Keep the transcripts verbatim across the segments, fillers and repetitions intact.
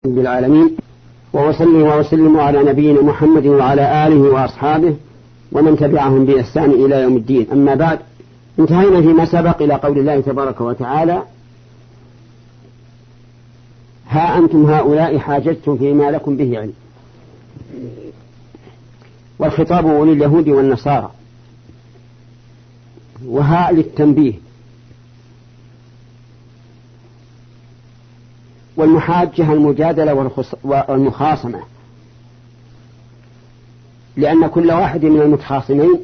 بالعالمين، وأصلي وأسلم على نبينا محمد وعلى آله وأصحابه ومن تبعهم بإحسان إلى يوم الدين. أما بعد، انتهينا فيما سبق إلى قول الله تبارك وتعالى: ها أنتم هؤلاء حاججتم فيما لكم به علم. والخطاب لليهود والنصارى، وهاء للتنبيه. والمحاجة المجادلة والمخاصمة، لأن كل واحد من المتخاصمين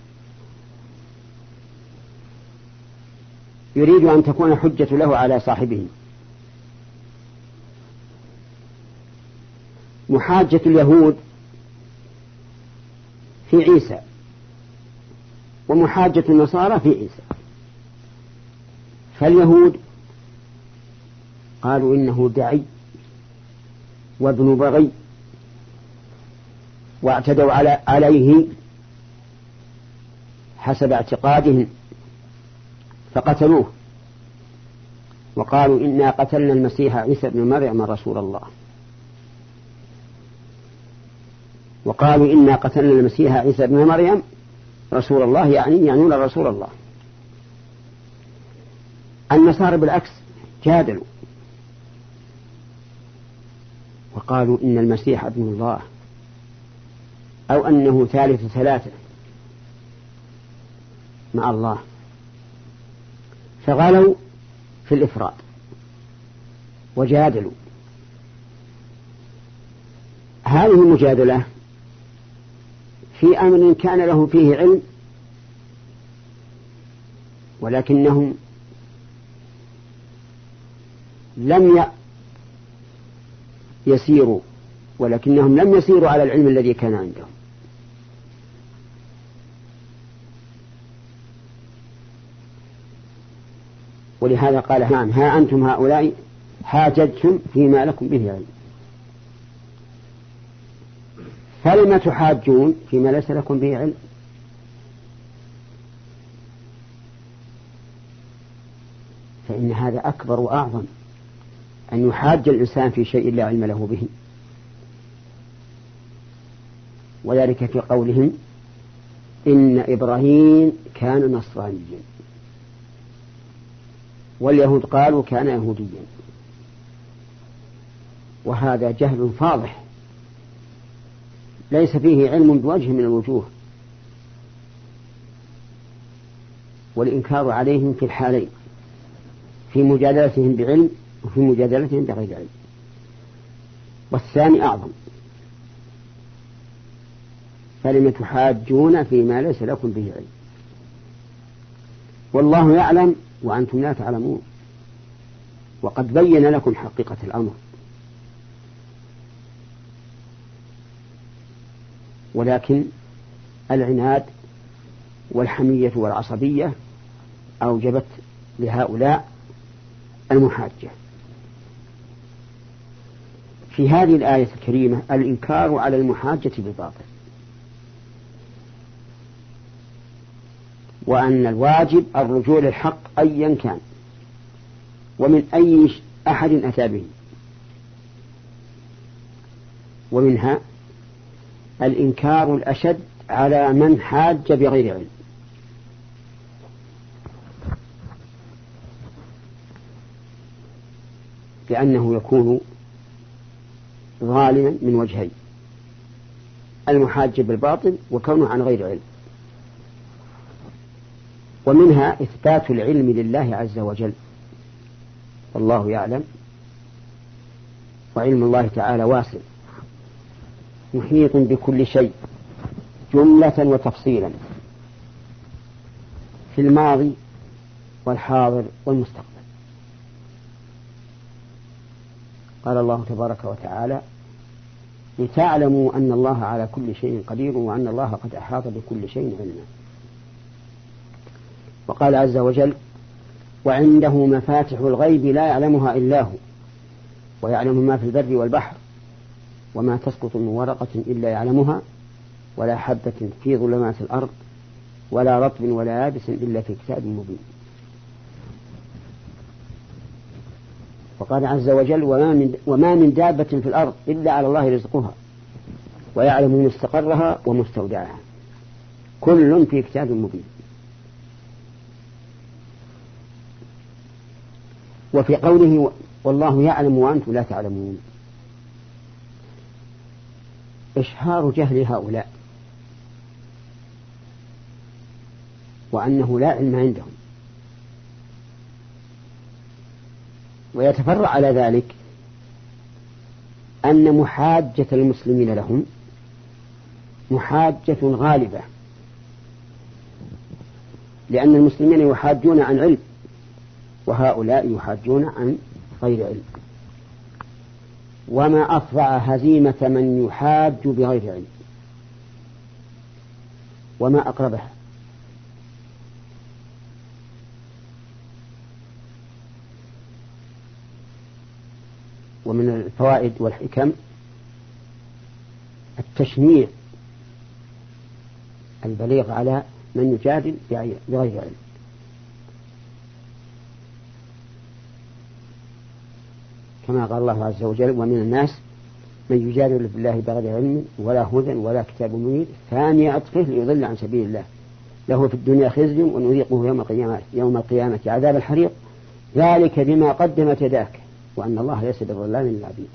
يريد أن تكون حجة له على صاحبه. محاجة اليهود في عيسى، ومحاجة النصارى في عيسى. فاليهود قالوا إنه دعي وابن بغي، واعتدوا على عليه حسب اعتقادهم فقتلوه، وقالوا إنا قتلنا المسيح عيسى ابن مريم رسول الله. وقالوا إنا قتلنا المسيح عيسى ابن مريم رسول الله، يعني يعنون رسول الله. النصارى بالعكس جادلوا وقالوا إن المسيح ابن الله، أو أنه ثالث ثلاثة مع الله، فغلوا في الإفراد وجادلوا. هذه المجادلة في أمر كان له فيه علم، ولكنهم لم يسيروا ولكنهم لم يسيروا على العلم الذي كان عندهم. ولهذا قال: نعم ها أنتم هؤلاء حاججتم فيما لكم به علم. فلما تحاجون فيما ليس لكم به علم؟ فإن هذا أكبر وأعظم، أن يحاج الإنسان في شيء لا علم له به. وذلك في قولهم: إن إبراهيم كان نصرانيا، واليهود قالوا كان يهوديا. وهذا جهل فاضح ليس فيه علم بوجه من الوجوه، والإنكار عليهم في الحالين، في مجادلتهم بعلم وفي مجادلتهم بغير علم. والثاني أعظم: فلم تحاجون فيما ليس لكم به علم والله يعلم وأنتم لا تعلمون، وقد بين لكم حقيقة الأمر. ولكن العناد والحمية والعصبية أوجبت لهؤلاء المحاجة. في هذه الآية الكريمة الإنكار على المحاجة بالباطل، وأن الواجب الرجوع للحق أيا كان ومن أي أحد أتى به. ومنها الإنكار الأشد على من حاج بغير علم، لأنه يكون ظالما من وجهين: المحاج بالباطل وكونه عن غير علم. ومنها إثبات العلم لله عز وجل، والله يعلم، وعلم الله تعالى واسع محيط بكل شيء جملة وتفصيلا، في الماضي والحاضر والمستقبل. قال الله تبارك وتعالى: لتعلموا أن الله على كل شيء قدير وأن الله قد أحاط بكل شيء علما. وقال عز وجل: وعنده مفاتح الغيب لا يعلمها إلا هو ويعلم ما في البر والبحر وما تسقط من ورقة إلا يعلمها ولا حبة في ظلمات الأرض ولا رطب ولا يابس إلا في كتاب مبين. وقال عز وجل وما من, وما من دابة في الأرض إلا على الله رزقها ويعلم مستقرها ومستودعها كل في كتاب مبين. وفي قوله والله يعلم وأنتم لا تعلمون إشهار جهل هؤلاء وأنه لا علم عندهم. ويتفرع على ذلك أن محاجة المسلمين لهم محاجة غالبة، لأن المسلمين يحاجون عن علم وهؤلاء يحاجون عن غير علم. وما أفظع هزيمة من يحاج بغير علم وما أقربها. ومن الفوائد والحكم التشنيع البليغ على من يجادل بغير علم. كما قال الله عز وجل ومن الناس من يجادل بالله بغير علم ولا هدى ولا كتاب منير ثاني عطفه ليضل عن سبيل الله له في الدنيا خزي ونذيقه يوم القيامة, يوم القيامة عذاب الحريق ذلك بما قدمت يداك وأن الله ليس بظلام للعبيد.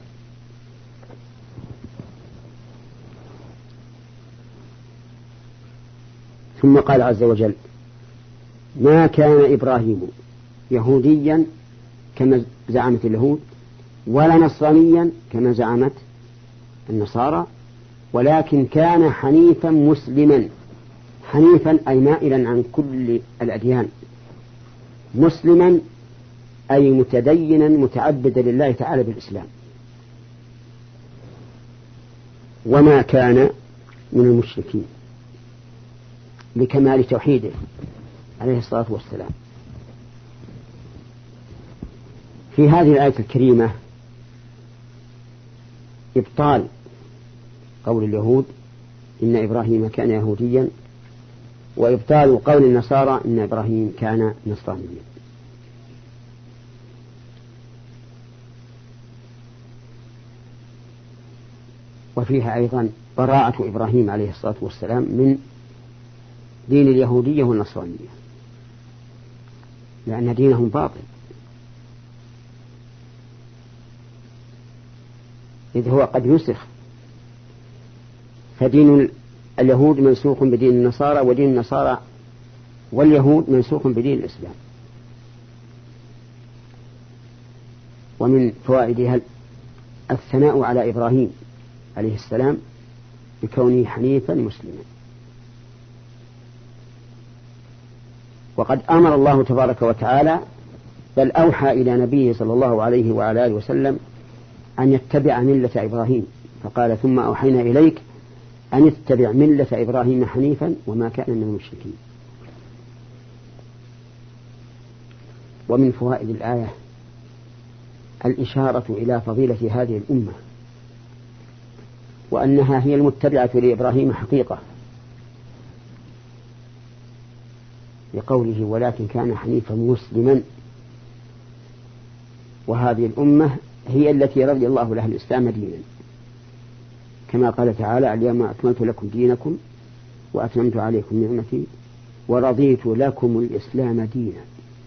ثم قال عز وجل ما كان إبراهيم يهوديا كما زعمت اليهود ولا نصرانيا كما زعمت النصارى ولكن كان حنيفا مسلما. حنيفا أي مائلا عن كل الأديان، مسلما أي متدينا متعبدا لله تعالى بالإسلام. وما كان من المشركين لكمال توحيده عليه الصلاة والسلام. في هذه الآية الكريمة إبطال قول اليهود إن إبراهيم كان يهوديا وإبطال قول النصارى إن إبراهيم كان نصرانيا. وفيها أيضا براءة إبراهيم عليه الصلاة والسلام من دين اليهودية والنصرانية لأن دينهم باطل إذ هو قد نسخ. فدين اليهود منسوخ بدين النصارى ودين النصارى واليهود منسوخ بدين الإسلام. ومن فوائدها الثناء على إبراهيم عليه السلام بكونه حنيفا مسلما. وقد أمر الله تبارك وتعالى بل أوحى إلى نبيه صلى الله عليه وعلى آله وسلم أن يتبع ملة إبراهيم فقال ثم أوحينا إليك أن اتبع ملة إبراهيم حنيفا وما كان من المشركين. ومن فوائد الآية الإشارة إلى فضيلة هذه الأمة وأنها هي المتبعة لإبراهيم حقيقة بقوله ولكن كان حنيفا مسلما. وهذه الأمة هي التي رضي الله لها الإسلام دينا كما قال تعالى اليوم أكملت لكم دينكم وأتممت عليكم نعمتي ورضيت لكم الإسلام دينا.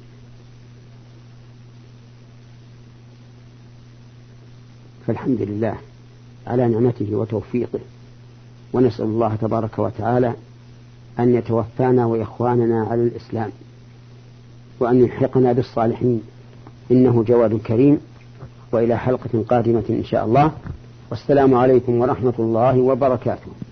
فالحمد لله على نعمته وتوفيقه ونسأل الله تبارك وتعالى أن يتوفانا وإخواننا على الإسلام وأن يلحقنا بالصالحين إنه جواد كريم. وإلى حلقة قادمة إن شاء الله والسلام عليكم ورحمة الله وبركاته.